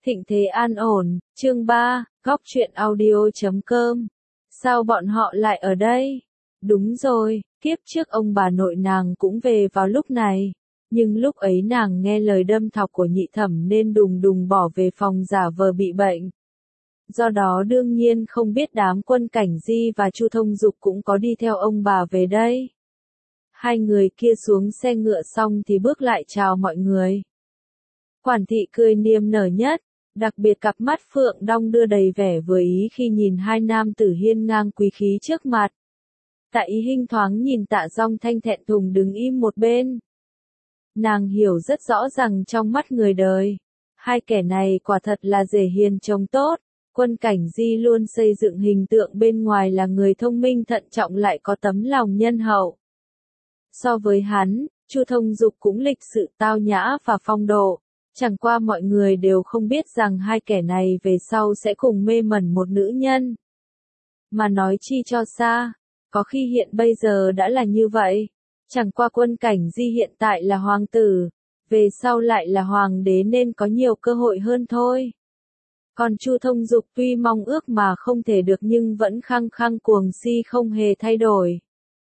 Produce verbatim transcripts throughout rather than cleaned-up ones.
Thịnh thế an ổn, chương ba, góc truyện audio chấm com. Sao bọn họ lại ở đây? Đúng rồi, kiếp trước ông bà nội nàng cũng về vào lúc này. Nhưng lúc ấy nàng nghe lời đâm thọc của nhị thẩm nên đùng đùng bỏ về phòng giả vờ bị bệnh. Do đó đương nhiên không biết đám Quân Cảnh Di và Chu Thông Dục cũng có đi theo ông bà về đây. Hai người kia xuống xe ngựa xong thì bước lại chào mọi người. Quản thị cười niềm nở nhất, đặc biệt cặp mắt phượng đong đưa đầy vẻ vừa ý khi nhìn hai nam tử hiên ngang quý khí trước mặt. Tạ Ý Hinh thoáng nhìn Tạ Dong Thanh thẹn thùng đứng im một bên. Nàng hiểu rất rõ rằng trong mắt người đời, hai kẻ này quả thật là rể hiền chồng tốt. Quân Cảnh Di luôn xây dựng hình tượng bên ngoài là người thông minh thận trọng lại có tấm lòng nhân hậu. So với hắn, Chu Thông Dục cũng lịch sự tao nhã và phong độ. Chẳng qua mọi người đều không biết rằng hai kẻ này về sau sẽ cùng mê mẩn một nữ nhân. Mà nói chi cho xa, có khi hiện bây giờ đã là như vậy. Chẳng qua Quân Cảnh Di hiện tại là hoàng tử, về sau lại là hoàng đế nên có nhiều cơ hội hơn thôi. Còn Chu Thông Dục tuy mong ước mà không thể được nhưng vẫn khăng khăng cuồng si không hề thay đổi.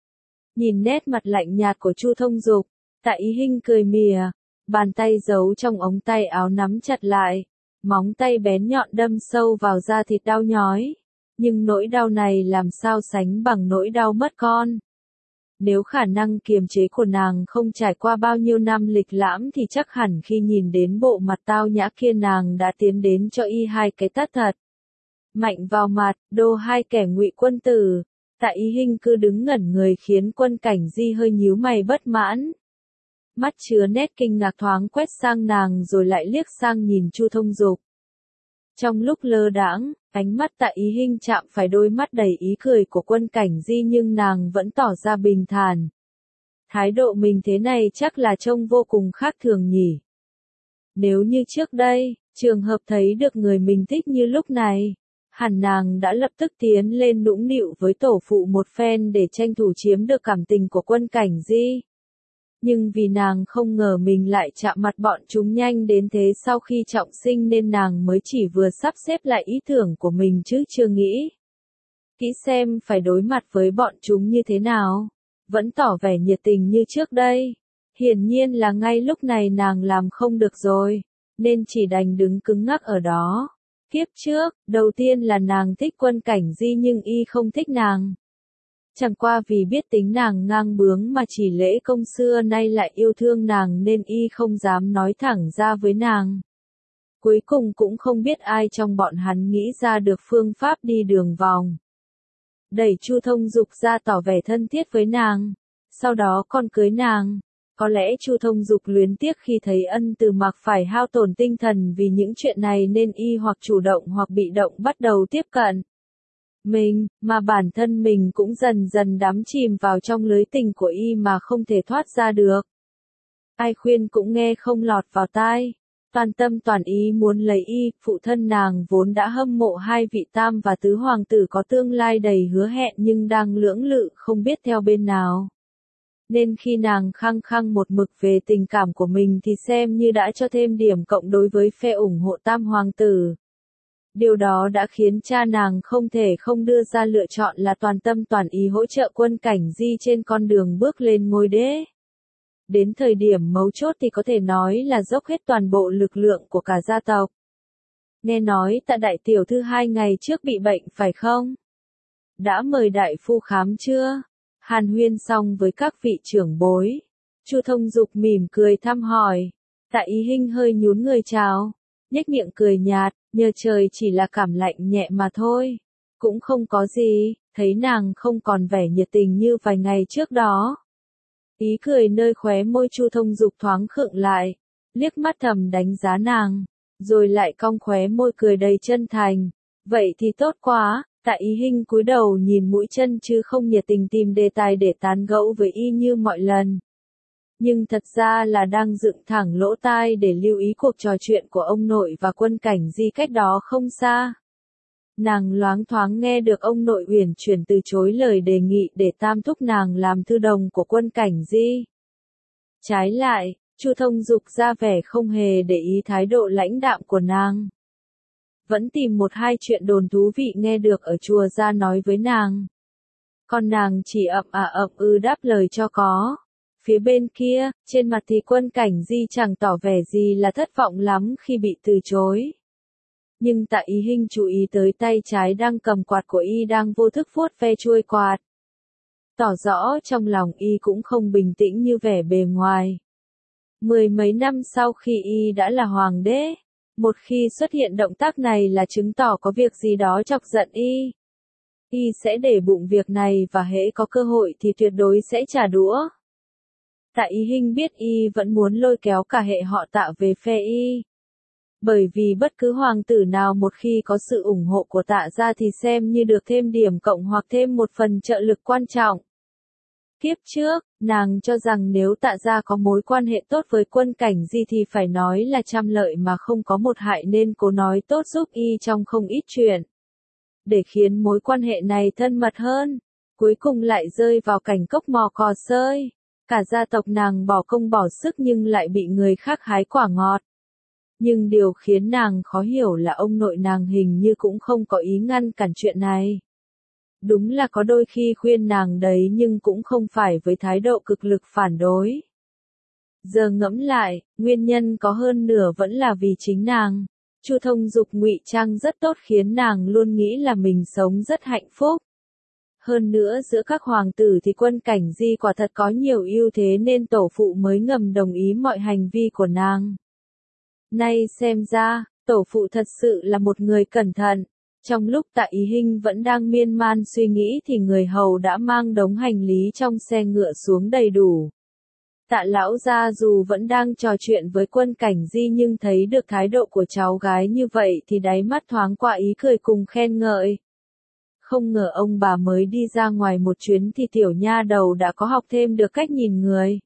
Nhìn nét mặt lạnh nhạt của Chu Thông Dục, Tạ Ý Hinh cười mỉa, bàn tay giấu trong ống tay áo nắm chặt lại, móng tay bén nhọn đâm sâu vào da thịt đau nhói. Nhưng nỗi đau này làm sao sánh bằng nỗi đau mất con. Nếu khả năng kiềm chế của nàng không trải qua bao nhiêu năm lịch lãm thì chắc hẳn khi nhìn đến bộ mặt tao nhã kia nàng đã tiến đến cho y hai cái tát thật. Mạnh vào mặt, đô hai kẻ ngụy quân tử. Tạ Ý Hinh cứ đứng ngẩn người khiến Quân Cảnh Di hơi nhíu mày bất mãn. Mắt chứa nét kinh ngạc thoáng quét sang nàng rồi lại liếc sang nhìn Chu Thông Dục. Trong lúc lơ đãng, ánh mắt Tạ Ý Hinh chạm phải đôi mắt đầy ý cười của Quân Cảnh Di nhưng nàng vẫn tỏ ra bình thản. Thái độ mình thế này chắc là trông vô cùng khác thường nhỉ. Nếu như trước đây, trường hợp thấy được người mình thích như lúc này, hẳn nàng đã lập tức tiến lên nũng nịu với tổ phụ một phen để tranh thủ chiếm được cảm tình của Quân Cảnh Di. Nhưng vì nàng không ngờ mình lại chạm mặt bọn chúng nhanh đến thế sau khi trọng sinh nên nàng mới chỉ vừa sắp xếp lại ý tưởng của mình chứ chưa nghĩ kỹ xem phải đối mặt với bọn chúng như thế nào. Vẫn tỏ vẻ nhiệt tình như trước đây. Hiển nhiên là ngay lúc này nàng làm không được rồi, nên chỉ đành đứng cứng ngắc ở đó. Kiếp trước, đầu tiên là nàng thích Quân Cảnh Di nhưng y không thích nàng. Chẳng qua vì biết tính nàng ngang bướng mà chỉ lễ công xưa nay lại yêu thương nàng nên y không dám nói thẳng ra với nàng. Cuối cùng cũng không biết ai trong bọn hắn nghĩ ra được phương pháp đi đường vòng. Đẩy Chu Thông Dục ra tỏ vẻ thân thiết với nàng, sau đó còn cưới nàng. Có lẽ Chu Thông Dục luyến tiếc khi thấy Ân Từ Mặc phải hao tổn tinh thần vì những chuyện này nên y hoặc chủ động hoặc bị động bắt đầu tiếp cận mình, mà bản thân mình cũng dần dần đắm chìm vào trong lưới tình của y mà không thể thoát ra được. Ai khuyên cũng nghe không lọt vào tai, toàn tâm toàn ý muốn lấy y. Phụ thân nàng vốn đã hâm mộ hai vị tam và tứ hoàng tử có tương lai đầy hứa hẹn nhưng đang lưỡng lự không biết theo bên nào. Nên khi nàng khăng khăng một mực về tình cảm của mình thì xem như đã cho thêm điểm cộng đối với phe ủng hộ tam hoàng tử. Điều đó đã khiến cha nàng không thể không đưa ra lựa chọn là toàn tâm toàn ý hỗ trợ Quân Cảnh Di trên con đường bước lên ngôi đế. Đến thời điểm mấu chốt thì có thể nói là dốc hết toàn bộ lực lượng của cả gia tộc. Nghe nói Tạ đại tiểu thư hai ngày trước bị bệnh phải không? Đã mời đại phu khám chưa? Hàn huyên xong với các vị trưởng bối. Chu Thông Dục mỉm cười thăm hỏi. Tạ Ý Hinh hơi nhún người chào, nhếch miệng cười nhạt, nhờ trời chỉ là cảm lạnh nhẹ mà thôi. Cũng không có gì, thấy nàng không còn vẻ nhiệt tình như vài ngày trước đó. Ý cười nơi khóe môi Chu Thông Dục thoáng khựng lại, liếc mắt thầm đánh giá nàng, rồi lại cong khóe môi cười đầy chân thành. Vậy thì tốt quá. Tạ Ý Hinh cúi đầu nhìn mũi chân chứ không nhiệt tình tìm đề tài để tán gẫu với y như mọi lần. Nhưng thật ra là đang dựng thẳng lỗ tai để lưu ý cuộc trò chuyện của ông nội và Quân Cảnh Di cách đó không xa. Nàng loáng thoáng nghe được ông nội uyển chuyển từ chối lời đề nghị để tam thúc nàng làm thư đồng của Quân Cảnh Di. Trái lại, Chu Thông Dục ra vẻ không hề để ý thái độ lãnh đạm của nàng. vẫn tìm một hai chuyện đồn thú vị nghe được ở chùa ra nói với nàng. Còn nàng chỉ ậm à ậm ư đáp lời cho có. Phía bên kia, trên mặt thì Quân Cảnh Di chẳng tỏ vẻ gì là thất vọng lắm khi bị từ chối. Nhưng Tạ Ý Hinh chú ý tới tay trái đang cầm quạt của y đang vô thức vuốt ve chuôi quạt. Tỏ rõ trong lòng y cũng không bình tĩnh như vẻ bề ngoài. Mười mấy năm sau khi y đã là hoàng đế, một khi xuất hiện động tác này là chứng tỏ có việc gì đó chọc giận y. Y sẽ để bụng việc này và hễ có cơ hội thì tuyệt đối sẽ trả đũa. Tạ Ý Hinh biết y vẫn muốn lôi kéo cả hệ họ Tạ về phe y. Bởi vì bất cứ hoàng tử nào một khi có sự ủng hộ của Tạ gia thì xem như được thêm điểm cộng hoặc thêm một phần trợ lực quan trọng. Kiếp trước, nàng cho rằng nếu Tạ gia có mối quan hệ tốt với Quân Cảnh Di thì phải nói là trăm lợi mà không có một hại nên cố nói tốt giúp y trong không ít chuyện. Để khiến mối quan hệ này thân mật hơn, cuối cùng lại rơi vào cảnh cốc mò cò sơi. Cả gia tộc nàng bỏ công bỏ sức nhưng lại bị người khác hái quả ngọt. Nhưng điều khiến nàng khó hiểu là ông nội nàng hình như cũng không có ý ngăn cản chuyện này. Đúng là có đôi khi khuyên nàng đấy nhưng cũng không phải với thái độ cực lực phản đối. Giờ ngẫm lại, nguyên nhân có hơn nửa vẫn là vì chính nàng. Chu Thông Dục ngụy trang rất tốt khiến nàng luôn nghĩ là mình sống rất hạnh phúc. Hơn nữa giữa các hoàng tử thì Quân Cảnh Di quả thật có nhiều ưu thế nên tổ phụ mới ngầm đồng ý mọi hành vi của nàng. Nay xem ra, tổ phụ thật sự là một người cẩn thận. Trong lúc Tạ Ý Hinh vẫn đang miên man suy nghĩ thì người hầu đã mang đống hành lý trong xe ngựa xuống đầy đủ. Tạ lão gia dù vẫn đang trò chuyện với Quân Cảnh Di nhưng thấy được thái độ của cháu gái như vậy thì đáy mắt thoáng qua ý cười cùng khen ngợi. Không ngờ ông bà mới đi ra ngoài một chuyến thì tiểu nha đầu đã có học thêm được cách nhìn người.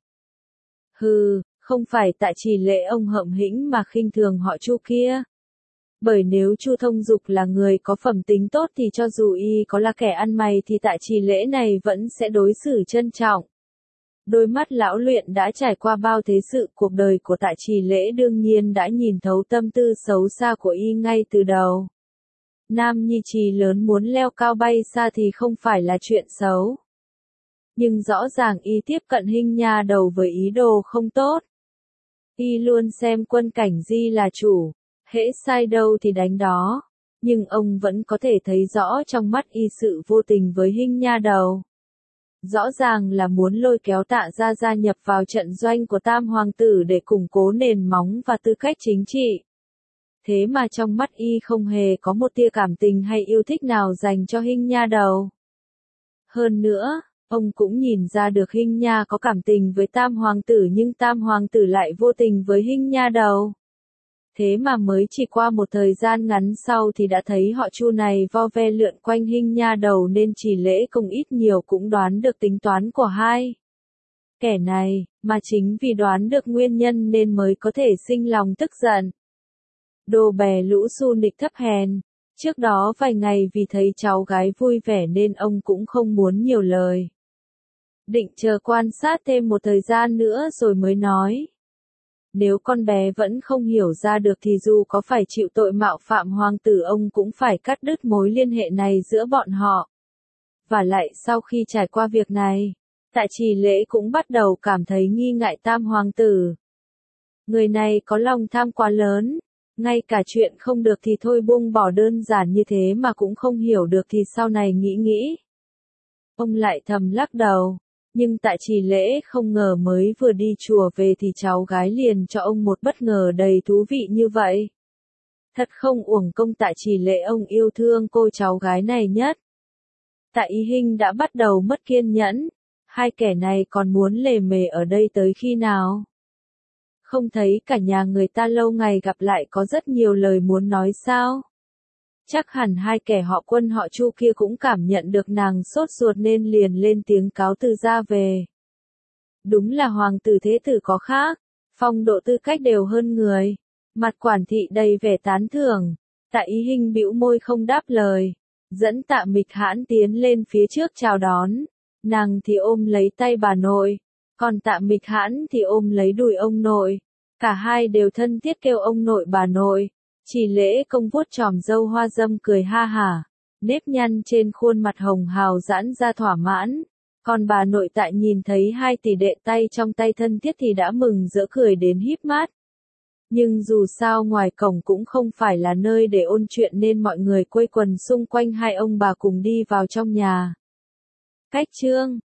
Hừ, không phải Tạ Trì Lễ ông hậm hĩnh mà khinh thường họ Chu kia. Bởi nếu Chu Thông Dục là người có phẩm tính tốt thì cho dù y có là kẻ ăn mày thì Tạ Trì Lễ này vẫn sẽ đối xử trân trọng. Đôi mắt lão luyện đã trải qua bao thế sự cuộc đời của Tạ Trì Lễ đương nhiên đã nhìn thấu tâm tư xấu xa của y ngay từ đầu. Nam nhi trì lớn muốn leo cao bay xa thì không phải là chuyện xấu. Nhưng rõ ràng y tiếp cận Hinh nha đầu với ý đồ không tốt. Y luôn xem Quân Cảnh Di là chủ, hễ sai đâu thì đánh đó. Nhưng ông vẫn có thể thấy rõ trong mắt y sự vô tình với Hinh nha đầu. Rõ ràng là muốn lôi kéo Tạ gia gia nhập vào trận doanh của Tam Hoàng tử để củng cố nền móng và tư cách chính trị. Thế mà trong mắt y không hề có một tia cảm tình hay yêu thích nào dành cho Hinh nha đầu. Hơn nữa, ông cũng nhìn ra được Hinh nha có cảm tình với Tam Hoàng tử nhưng Tam Hoàng tử lại vô tình với Hinh nha đầu. Thế mà mới chỉ qua một thời gian ngắn sau thì đã thấy họ Chu này vo ve lượn quanh Hinh nha đầu nên Trì Lễ cùng ít nhiều cũng đoán được tính toán của hai kẻ này, mà chính vì đoán được nguyên nhân nên mới có thể sinh lòng tức giận. Đồ bè lũ xu nịch thấp hèn, trước đó vài ngày vì thấy cháu gái vui vẻ nên ông cũng không muốn nhiều lời. Định chờ quan sát thêm một thời gian nữa rồi mới nói. Nếu con bé vẫn không hiểu ra được thì dù có phải chịu tội mạo phạm hoàng tử ông cũng phải cắt đứt mối liên hệ này giữa bọn họ. Và lại sau khi trải qua việc này, Tạ Trì Lễ cũng bắt đầu cảm thấy nghi ngại Tam Hoàng tử. Người này có lòng tham quá lớn, ngay cả chuyện không được thì thôi buông bỏ đơn giản như thế mà cũng không hiểu được thì sau này nghĩ nghĩ. Ông lại thầm lắc đầu. Nhưng Tạ Trì Lễ không ngờ mới vừa đi chùa về thì cháu gái liền cho ông một bất ngờ đầy thú vị như vậy. Thật không uổng công Tạ Trì Lễ ông yêu thương cô cháu gái này nhất. Tạ Ý Hinh đã bắt đầu mất kiên nhẫn. Hai kẻ này còn muốn lề mề ở đây tới khi nào? Không thấy cả nhà người ta lâu ngày gặp lại có rất nhiều lời muốn nói sao? Chắc hẳn hai kẻ họ Quân họ Chu kia cũng cảm nhận được nàng sốt ruột nên liền lên tiếng cáo từ ra về. Đúng là hoàng tử thế tử có khác, phong độ tư cách đều hơn người. Mặt quản thị đầy vẻ tán thưởng, Tạ Ý Hinh bĩu môi không đáp lời, dẫn Tạ Mịch Hãn tiến lên phía trước chào đón. Nàng thì ôm lấy tay bà nội, còn Tạ Mịch Hãn thì ôm lấy đùi ông nội. Cả hai đều thân thiết kêu ông nội bà nội. Chỉ Lễ Công vuốt chòm râu hoa râm cười ha hả, nếp nhăn trên khuôn mặt hồng hào giãn ra thỏa mãn. Còn bà nội tại nhìn thấy hai tỷ đệ tay trong tay thân thiết thì đã mừng rỡ cười đến híp mắt. Nhưng dù sao ngoài cổng cũng không phải là nơi để ôn chuyện nên mọi người quây quần xung quanh hai ông bà cùng đi vào trong nhà. Cách chương